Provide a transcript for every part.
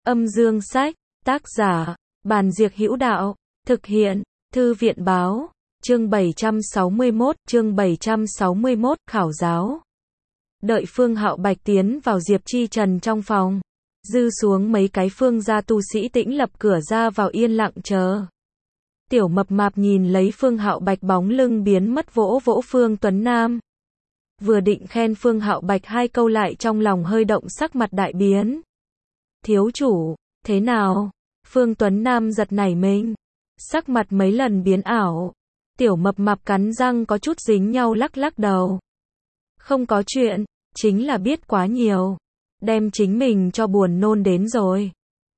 Âm dương sách, tác giả, Bàn Diệc Hữu Đạo, thực hiện, Thư viện báo, chương 761, khảo giáo. Đợi Phương Hạo Bạch tiến vào Diệp Chi Trần trong phòng. Dư xuống mấy cái Phương gia tu sĩ tĩnh lập cửa ra vào yên lặng chờ. Tiểu Mập Mạp nhìn lấy Phương Hạo Bạch bóng lưng biến mất vỗ vỗ Phương Tuấn Nam. Vừa định khen Phương Hạo Bạch hai câu lại trong lòng hơi động sắc mặt đại biến. Thiếu chủ, thế nào? Phương Tuấn Nam giật nảy mình. Sắc mặt mấy lần biến ảo. Tiểu Mập Mạp cắn răng có chút dính nhau lắc lắc đầu. Không có chuyện, chính là biết quá nhiều. Đem chính mình cho buồn nôn đến rồi.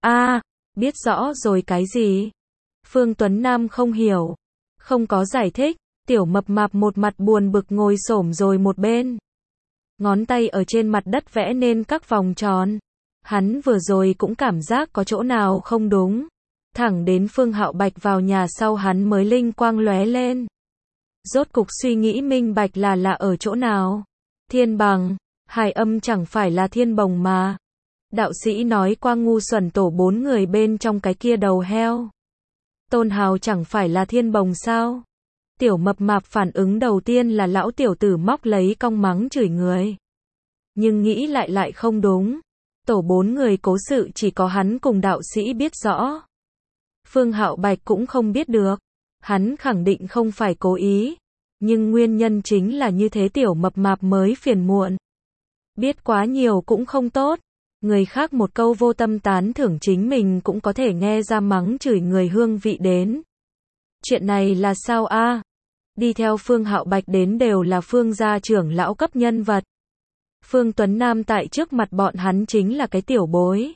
Biết rõ rồi cái gì? Phương Tuấn Nam không hiểu. Không có giải thích. Tiểu Mập Mạp một mặt buồn bực ngồi xổm rồi một bên. Ngón tay ở trên mặt đất vẽ nên các vòng tròn. Hắn vừa rồi cũng cảm giác có chỗ nào không đúng. Thẳng đến Phương Hạo Bạch vào nhà sau hắn mới linh quang lóe lên. Rốt cục suy nghĩ minh bạch là ở chỗ nào. Thiên bằng, Hải Âm chẳng phải là Thiên Bồng mà. Đạo sĩ nói qua ngu xuẩn tổ 4 người bên trong cái kia đầu heo. Tôn Hào chẳng phải là Thiên Bồng sao? Tiểu Mập Mạp phản ứng đầu tiên là lão tiểu tử móc lấy cong mắng chửi người. Nhưng nghĩ lại không đúng. Tổ 4 người cố sự chỉ có hắn cùng đạo sĩ biết rõ. Phương Hạo Bạch cũng không biết được. Hắn khẳng định không phải cố ý. Nhưng nguyên nhân chính là như thế Tiểu Mập Mạp mới phiền muộn. Biết quá nhiều cũng không tốt. Người khác một câu vô tâm tán thưởng chính mình cũng có thể nghe ra mắng chửi người hương vị đến. Chuyện này là sao a? Đi theo Phương Hạo Bạch đến đều là Phương gia trưởng lão cấp nhân vật. Phương Tuấn Nam tại trước mặt bọn hắn chính là cái tiểu bối.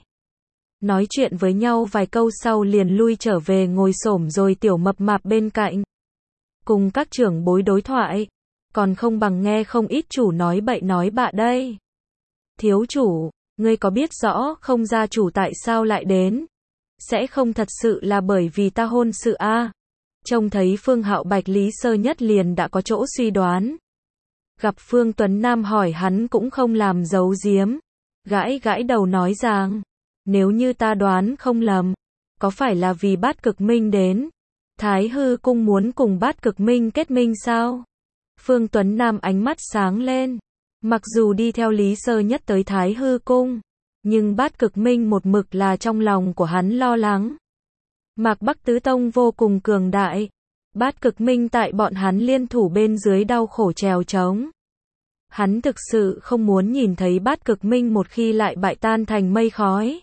Nói chuyện với nhau vài câu sau liền lui trở về ngồi xổm rồi Tiểu Mập Mạp bên cạnh. Cùng các trưởng bối đối thoại. Còn không bằng nghe không ít chủ nói bậy nói bạ đây. Thiếu chủ, ngươi có biết rõ không gia chủ tại sao lại đến? Sẽ không thật sự là bởi vì ta hôn sự a? Trông thấy Phương Hạo Bạch Lý Sơ Nhất liền đã có chỗ suy đoán. Gặp Phương Tuấn Nam hỏi hắn cũng không làm giấu giếm. Gãi gãi đầu nói rằng, nếu như ta đoán không lầm, có phải là vì Bát Cực Minh đến? Thái Hư Cung muốn cùng Bát Cực Minh kết minh sao? Phương Tuấn Nam ánh mắt sáng lên. Mặc dù đi theo Lý Sơ Nhất tới Thái Hư Cung, nhưng Bát Cực Minh một mực là trong lòng của hắn lo lắng. Mạc Bắc Tứ Tông vô cùng cường đại. Bát Cực Minh tại bọn hắn liên thủ bên dưới đau khổ trèo trống. Hắn thực sự không muốn nhìn thấy Bát Cực Minh một khi lại bại tan thành mây khói.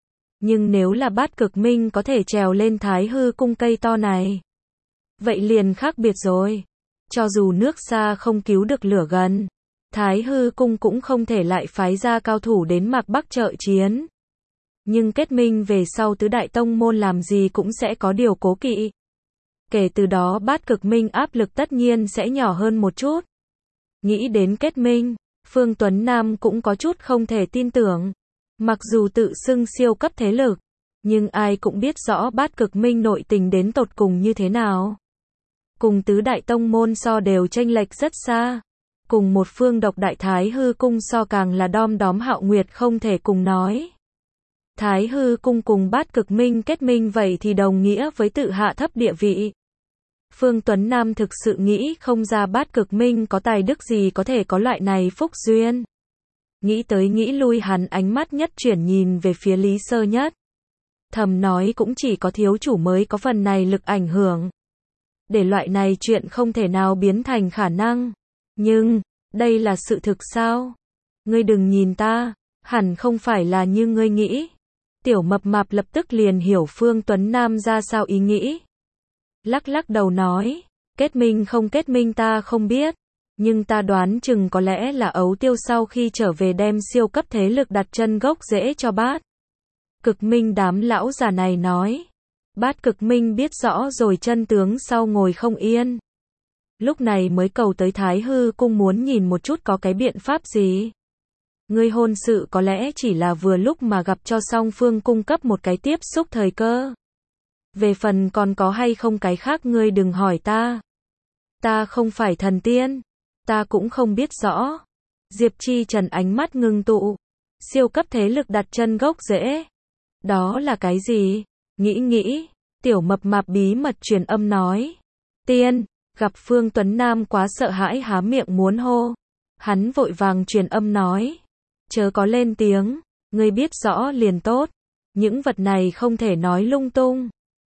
Nhưng nếu là Bát Cực Minh có thể trèo lên Thái Hư Cung cây to này, vậy liền khác biệt rồi. Cho dù nước xa không cứu được lửa gần, Thái Hư Cung cũng không thể lại phái ra cao thủ đến Mạc Bắc trợ chiến. Nhưng kết minh về sau tứ đại tông môn làm gì cũng sẽ có điều cố kỵ. Kể từ đó Bát Cực Minh áp lực tất nhiên sẽ nhỏ hơn một chút. Nghĩ đến kết minh, Phương Tuấn Nam cũng có chút không thể tin tưởng. Mặc dù tự xưng siêu cấp thế lực, nhưng ai cũng biết rõ Bát Cực Minh nội tình đến tột cùng như thế nào. Cùng tứ đại tông môn so đều chênh lệch rất xa. Cùng một phương độc đại Thái Hư Cung so càng là đom đóm Hạo Nguyệt không thể cùng nói. Thái Hư Cung cùng Bát Cực Minh kết minh vậy thì đồng nghĩa với tự hạ thấp địa vị. Phương Tuấn Nam thực sự nghĩ không ra Bát Cực Minh có tài đức gì có thể có loại này phúc duyên. Nghĩ tới nghĩ lui hắn ánh mắt nhất chuyển nhìn về phía Lý Sơ Nhất. Thầm nói cũng chỉ có thiếu chủ mới có phần này lực ảnh hưởng. Để loại này chuyện không thể nào biến thành khả năng. Nhưng, đây là sự thực sao? Ngươi đừng nhìn ta, hẳn không phải là như ngươi nghĩ. Tiểu Mập Mạp lập tức liền hiểu Phương Tuấn Nam ra sao ý nghĩ. Lắc lắc đầu nói, kết minh không kết minh ta không biết. Nhưng ta đoán chừng có lẽ là Ấu Tiêu sau khi trở về đem siêu cấp thế lực đặt chân gốc rễ cho Bát Cực Minh. Đám lão già này nói. Bát Cực Minh biết rõ rồi chân tướng sau ngồi không yên. Lúc này mới cầu tới Thái Hư Cung muốn nhìn một chút có cái biện pháp gì. Ngươi hôn sự có lẽ chỉ là vừa lúc mà gặp cho song phương cung cấp một cái tiếp xúc thời cơ. Về phần còn có hay không cái khác ngươi đừng hỏi ta. Ta không phải thần tiên. Ta cũng không biết rõ. Diệp Chi Trần ánh mắt ngưng tụ. Siêu cấp thế lực đặt chân gốc rễ. Đó là cái gì? Nghĩ, tiểu mập mạp bí mật truyền âm nói. Tiên, gặp Phương Tuấn Nam quá sợ hãi há miệng muốn hô. Hắn vội vàng truyền âm nói. Chớ có lên tiếng, ngươi biết rõ liền tốt. Những vật này không thể nói lung tung.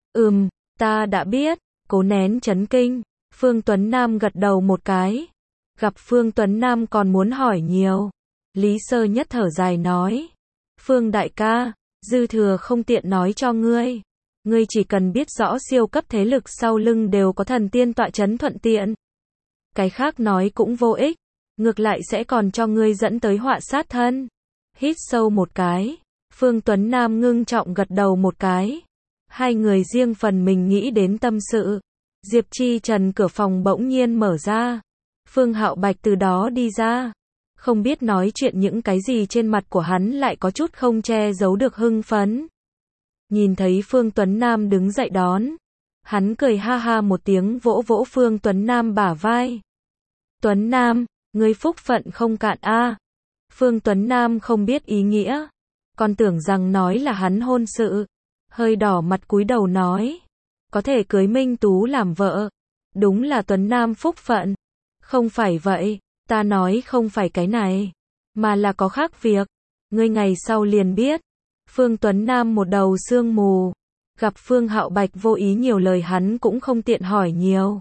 Ta đã biết, cố nén chấn kinh. Phương Tuấn Nam gật đầu một cái. Gặp Phương Tuấn Nam còn muốn hỏi nhiều. Lý Sơ Nhất thở dài nói. Phương đại ca, dư thừa không tiện nói cho ngươi. Ngươi chỉ cần biết rõ siêu cấp thế lực sau lưng đều có thần tiên tọa chấn thuận tiện. Cái khác nói cũng vô ích, ngược lại sẽ còn cho ngươi dẫn tới họa sát thân. Hít sâu một cái, Phương Tuấn Nam ngưng trọng gật đầu một cái. Hai người riêng phần mình nghĩ đến tâm sự. Diệp Chi Trần cửa phòng bỗng nhiên mở ra. Phương Hạo Bạch từ đó đi ra. Không biết nói chuyện những cái gì trên mặt của hắn lại có chút không che giấu được hưng phấn. Nhìn thấy Phương Tuấn Nam đứng dậy đón. Hắn cười ha ha một tiếng vỗ vỗ Phương Tuấn Nam bả vai. Tuấn Nam, ngươi phúc phận không cạn a. Phương Tuấn Nam không biết ý nghĩa. Còn tưởng rằng nói là hắn hôn sự. Hơi đỏ mặt cúi đầu nói. Có thể cưới Minh Tú làm vợ. Đúng là Tuấn Nam phúc phận. Không phải vậy, ta nói không phải cái này. Mà là có khác việc. Ngươi ngày sau liền biết. Phương Tuấn Nam một đầu sương mù. Gặp Phương Hạo Bạch vô ý nhiều lời hắn cũng không tiện hỏi nhiều.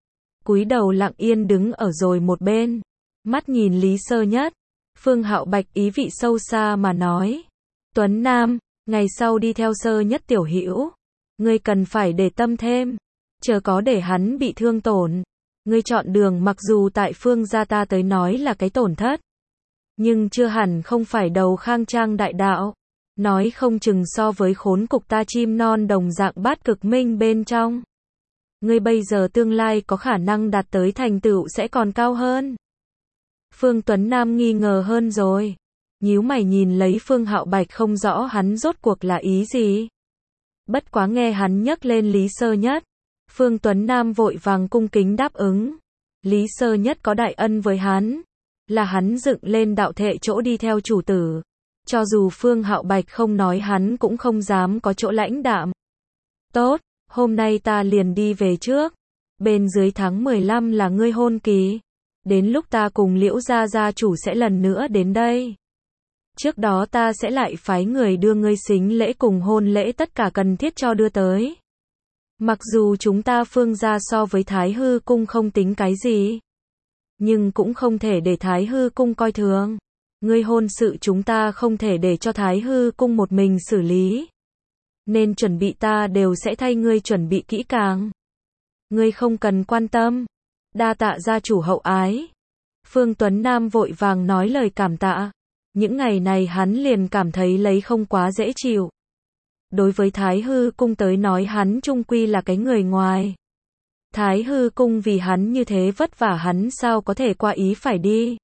Cúi đầu lặng yên đứng ở rồi một bên. Mắt nhìn Lý Sơ Nhất. Phương Hạo Bạch ý vị sâu xa mà nói. Tuấn Nam, ngày sau đi theo Sơ Nhất tiểu hữu. Ngươi cần phải để tâm thêm. Chớ có để hắn bị thương tổn. Ngươi chọn đường mặc dù tại Phương gia ta tới nói là cái tổn thất. Nhưng chưa hẳn không phải đầu khang trang đại đạo. Nói không chừng so với khốn cục ta chim non đồng dạng bát cực minh bên trong. Ngươi bây giờ tương lai có khả năng đạt tới thành tựu sẽ còn cao hơn. Phương Tuấn Nam nghi ngờ hơn rồi. Nhíu mày nhìn lấy Phương Hạo Bạch không rõ hắn rốt cuộc là ý gì. Bất quá nghe hắn nhắc lên Lý Sơ Nhất. Phương Tuấn Nam vội vàng cung kính đáp ứng. Lý Sơ Nhất có đại ân với hắn. Là hắn dựng lên đạo thệ chỗ đi theo chủ tử. Cho dù Phương Hạo Bạch không nói hắn cũng không dám có chỗ lãnh đạm. Tốt, hôm nay ta liền đi về trước. Bên dưới tháng 15 là ngươi hôn kỳ. Đến lúc ta cùng Liễu gia gia chủ sẽ lần nữa đến đây. Trước đó ta sẽ lại phái người đưa ngươi sính lễ cùng hôn lễ tất cả cần thiết cho đưa tới. Mặc dù chúng ta Phương gia so với Thái Hư cung không tính cái gì. Nhưng cũng không thể để Thái Hư cung coi thường. Ngươi hôn sự chúng ta không thể để cho Thái Hư cung một mình xử lý. Nên chuẩn bị ta đều sẽ thay ngươi chuẩn bị kỹ càng. Ngươi không cần quan tâm. Đa tạ gia chủ hậu ái. Phương Tuấn Nam vội vàng nói lời cảm tạ. Những ngày này hắn liền cảm thấy lấy không quá dễ chịu. Đối với Thái Hư cung tới nói hắn chung quy là cái người ngoài. Thái Hư cung vì hắn như thế vất vả hắn sao có thể qua ý phải đi.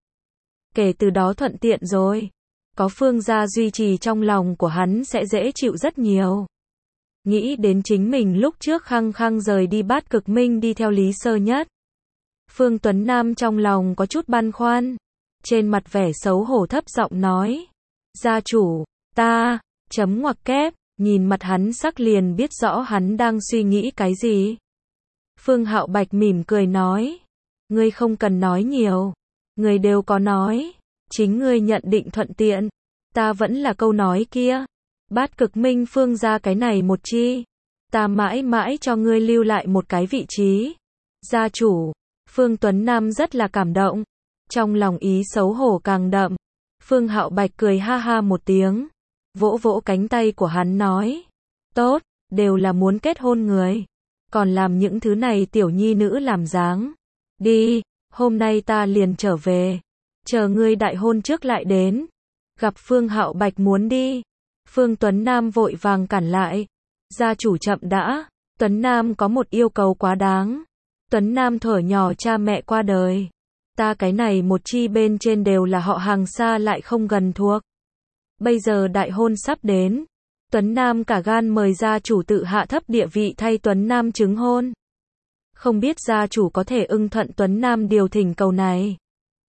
Kể từ đó thuận tiện rồi. Có Phương gia duy trì trong lòng của hắn sẽ dễ chịu rất nhiều. Nghĩ đến chính mình lúc trước khăng khăng rời đi bát cực minh đi theo Lý Sơ Nhất. Phương Tuấn Nam trong lòng có chút băn khoăn. Trên mặt vẻ xấu hổ thấp giọng nói. Gia chủ, ta, chấm ngoặc kép, nhìn mặt hắn sắc liền biết rõ hắn đang suy nghĩ cái gì. Phương Hạo Bạch mỉm cười nói. Ngươi không cần nói nhiều. Người đều có nói. Chính ngươi nhận định thuận tiện. Ta vẫn là câu nói kia. Bát cực minh Phương gia cái này một chi. Ta mãi mãi cho ngươi lưu lại một cái vị trí. Gia chủ. Phương Tuấn Nam rất là cảm động. Trong lòng ý xấu hổ càng đậm. Phương Hạo Bạch cười ha ha một tiếng. Vỗ vỗ cánh tay của hắn nói. Tốt, đều là muốn kết hôn người. Còn làm những thứ này tiểu nhi nữ làm dáng. Đi, hôm nay ta liền trở về. Chờ ngươi đại hôn trước lại đến. Gặp Phương Hạo Bạch muốn đi. Phương Tuấn Nam vội vàng cản lại. Gia chủ chậm đã. Tuấn Nam có một yêu cầu quá đáng. Tuấn Nam thuở nhỏ cha mẹ qua đời. Ta cái này một chi bên trên đều là họ hàng xa lại không gần thuộc. Bây giờ đại hôn sắp đến. Tuấn Nam cả gan mời gia chủ tự hạ thấp địa vị thay Tuấn Nam chứng hôn. Không biết gia chủ có thể ưng thuận Tuấn Nam điều thỉnh cầu này.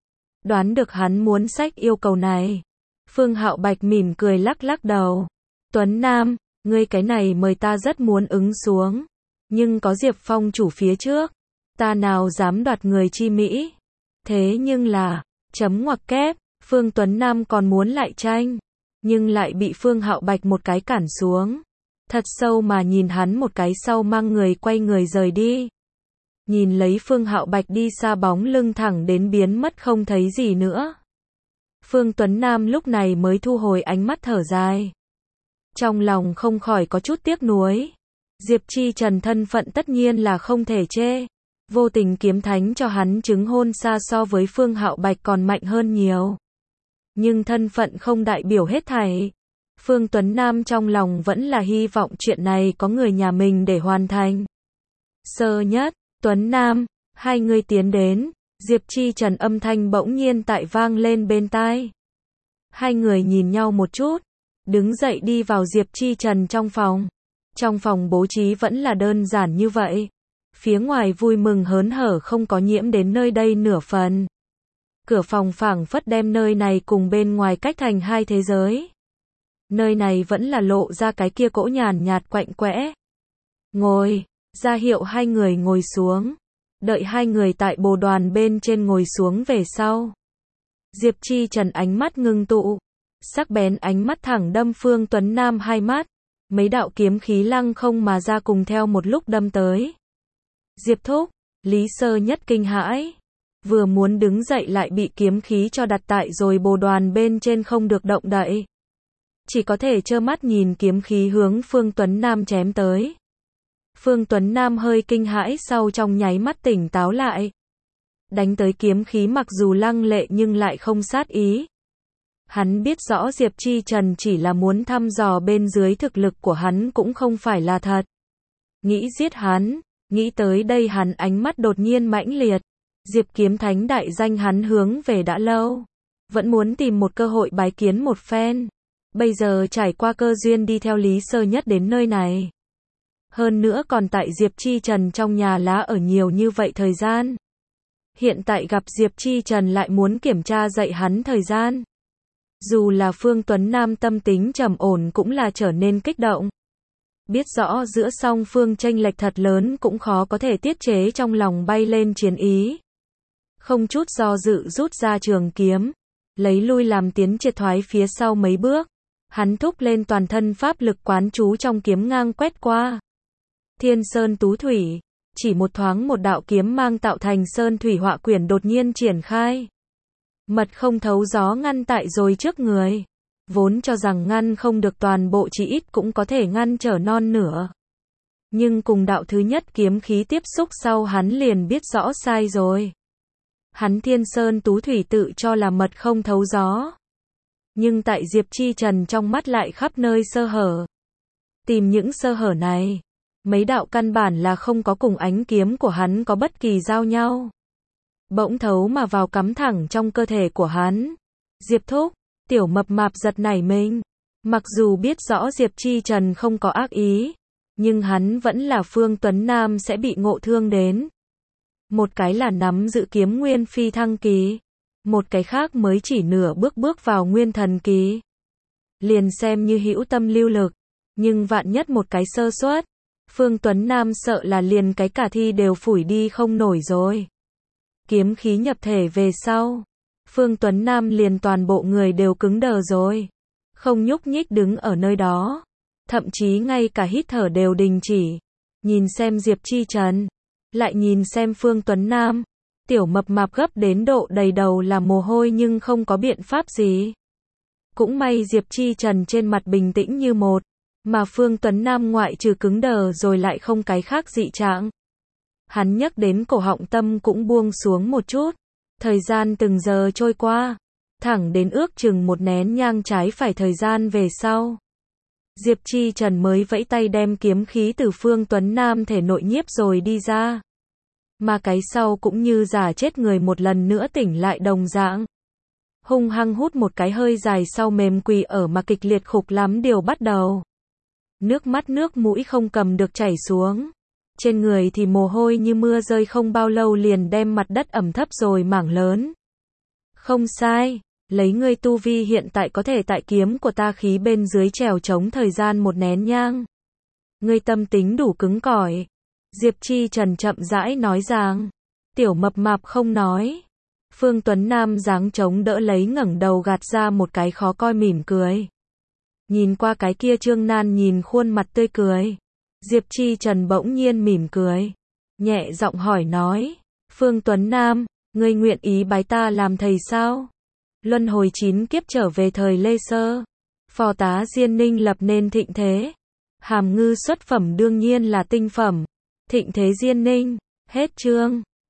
Đoán được hắn muốn xách yêu cầu này. Phương Hạo Bạch mỉm cười lắc lắc đầu. Tuấn Nam, ngươi cái này mời ta rất muốn ứng xuống. Nhưng có Diệp Phong chủ phía trước. Ta nào dám đoạt người chi mỹ. Thế nhưng là, chấm ngoặc kép, Phương Tuấn Nam còn muốn lại tranh. Nhưng lại bị Phương Hạo Bạch một cái cản xuống. Thật sâu mà nhìn hắn một cái sau mang người quay người rời đi. Nhìn lấy Phương Hạo Bạch đi xa bóng lưng thẳng đến biến mất không thấy gì nữa. Phương Tuấn Nam lúc này mới thu hồi ánh mắt thở dài. Trong lòng không khỏi có chút tiếc nuối. Diệp Chi Trần thân phận tất nhiên là không thể chê. Vô tình kiếm thánh cho hắn chứng hôn xa so với Phương Hạo Bạch còn mạnh hơn nhiều. Nhưng thân phận không đại biểu hết thảy. Phương Tuấn Nam trong lòng vẫn là hy vọng chuyện này có người nhà mình để hoàn thành. Sơ nhất, Tuấn Nam, hai người tiến đến. Diệp Chi Trần âm thanh bỗng nhiên tại vang lên bên tai. Hai người nhìn nhau một chút, đứng dậy đi vào Diệp Chi Trần trong phòng. Trong phòng bố trí vẫn là đơn giản như vậy. Phía ngoài vui mừng hớn hở không có nhiễm đến nơi đây nửa phần. Cửa phòng phảng phất đem nơi này cùng bên ngoài cách thành hai thế giới. Nơi này vẫn là lộ ra cái kia cỗ nhàn nhạt quạnh quẽ. Ngồi, ra hiệu hai người ngồi xuống. Đợi hai người tại bồ đoàn bên trên ngồi xuống về sau. Diệp Chi Trần ánh mắt ngưng tụ. Sắc bén ánh mắt thẳng đâm Phương Tuấn Nam hai mắt. Mấy đạo kiếm khí lăng không mà ra cùng theo một lúc đâm tới. Diệp thúc, Lý Sơ Nhất kinh hãi. Vừa muốn đứng dậy lại bị kiếm khí cho đặt tại rồi bồ đoàn bên trên không được động đậy. Chỉ có thể trơ mắt nhìn kiếm khí hướng Phương Tuấn Nam chém tới. Phương Tuấn Nam hơi kinh hãi sau trong nháy mắt tỉnh táo lại. Đánh tới kiếm khí mặc dù lăng lệ nhưng lại không sát ý. Hắn biết rõ Diệp Chi Trần chỉ là muốn thăm dò bên dưới thực lực của hắn cũng không phải là thật. Nghĩ giết hắn, nghĩ tới đây hắn ánh mắt đột nhiên mãnh liệt. Diệp Kiếm Thánh đại danh hắn hướng về đã lâu. Vẫn muốn tìm một cơ hội bái kiến một phen. Bây giờ trải qua cơ duyên đi theo Lý Sơ Nhất đến nơi này. Hơn nữa còn tại Diệp Chi Trần trong nhà lá ở nhiều như vậy thời gian. Hiện tại gặp Diệp Chi Trần lại muốn kiểm tra dạy hắn thời gian. Dù là Phương Tuấn Nam tâm tính trầm ổn cũng là trở nên kích động. Biết rõ giữa song phương chênh lệch thật lớn cũng khó có thể tiết chế trong lòng bay lên chiến ý. Không chút do dự rút ra trường kiếm. Lấy lui làm tiến triệt thoái phía sau mấy bước. Hắn thúc lên toàn thân pháp lực quán chú trong kiếm ngang quét qua. Thiên Sơn Tú Thủy. Chỉ một thoáng một đạo kiếm mang tạo thành sơn thủy họa quyển đột nhiên triển khai. Mật không thấu gió ngăn tại rồi trước người. Vốn cho rằng ngăn không được toàn bộ chỉ ít cũng có thể ngăn trở non nửa. Nhưng cùng đạo thứ nhất kiếm khí tiếp xúc sau hắn liền biết rõ sai rồi. Hắn Thiên Sơn Tú Thủy tự cho là mật không thấu gió. Nhưng tại Diệp Chi Trần trong mắt lại khắp nơi sơ hở. Tìm những sơ hở này. Mấy đạo căn bản là không có cùng ánh kiếm của hắn có bất kỳ giao nhau. Bỗng thấu mà vào cắm thẳng trong cơ thể của hắn. Diệp thúc, tiểu mập mạp giật nảy mình. Mặc dù biết rõ Diệp Chi Trần không có ác ý. Nhưng hắn vẫn là Phương Tuấn Nam sẽ bị ngộ thương đến. Một cái là nắm giữ kiếm nguyên phi thăng kỳ. Một cái khác mới chỉ nửa bước vào nguyên thần kỳ. Liền xem như hữu tâm lưu lực. Nhưng vạn nhất một cái sơ suất. Phương Tuấn Nam sợ là liền cái cả thi đều phủi đi không nổi rồi. Kiếm khí nhập thể về sau. Phương Tuấn Nam liền toàn bộ người đều cứng đờ rồi. Không nhúc nhích đứng ở nơi đó. Thậm chí ngay cả hít thở đều đình chỉ. Nhìn xem Diệp Chi Trần. Lại nhìn xem Phương Tuấn Nam. Tiểu mập mạp gấp đến độ đầy đầu là mồ hôi nhưng không có biện pháp gì. Cũng may Diệp Chi Trần trên mặt bình tĩnh như một. Mà Phương Tuấn Nam ngoại trừ cứng đờ rồi lại không cái khác dị trạng. Hắn nhắc đến cổ họng tâm cũng buông xuống một chút. Thời gian từng giờ trôi qua. Thẳng đến ước chừng một nén nhang trái phải thời gian về sau. Diệp Chi Trần mới vẫy tay đem kiếm khí từ Phương Tuấn Nam thể nội nhiếp rồi đi ra. Mà cái sau cũng như giả chết người một lần nữa tỉnh lại đồng dạng. Hung hăng hút một cái hơi dài sau mềm quỳ ở mà kịch liệt khục lắm điều bắt đầu. Nước mắt nước mũi không cầm được chảy xuống. Trên người thì mồ hôi như mưa rơi không bao lâu liền đem mặt đất ẩm thấp rồi mảng lớn. Không sai, Lấy ngươi tu vi hiện tại có thể tại kiếm của ta khí bên dưới trèo chống thời gian một nén nhang. Ngươi tâm tính đủ cứng cỏi. Diệp Chi Trần chậm rãi nói rằng. Tiểu mập mạp không nói. Phương Tuấn Nam giáng chống đỡ lấy ngẩng đầu gạt ra một cái khó coi mỉm cười. Nhìn qua cái kia Trương Nan nhìn khuôn mặt tươi cười. Diệp Chi Trần bỗng nhiên mỉm cười. Nhẹ giọng hỏi nói. Phương Tuấn Nam, ngươi nguyện ý bái ta làm thầy sao? Luân hồi 9 kiếp trở về thời Lê Sơ. Phò tá Diên Ninh lập nên thịnh thế. Hàm ngư xuất phẩm đương nhiên là tinh phẩm. Thịnh thế Diên Ninh. Hết chương.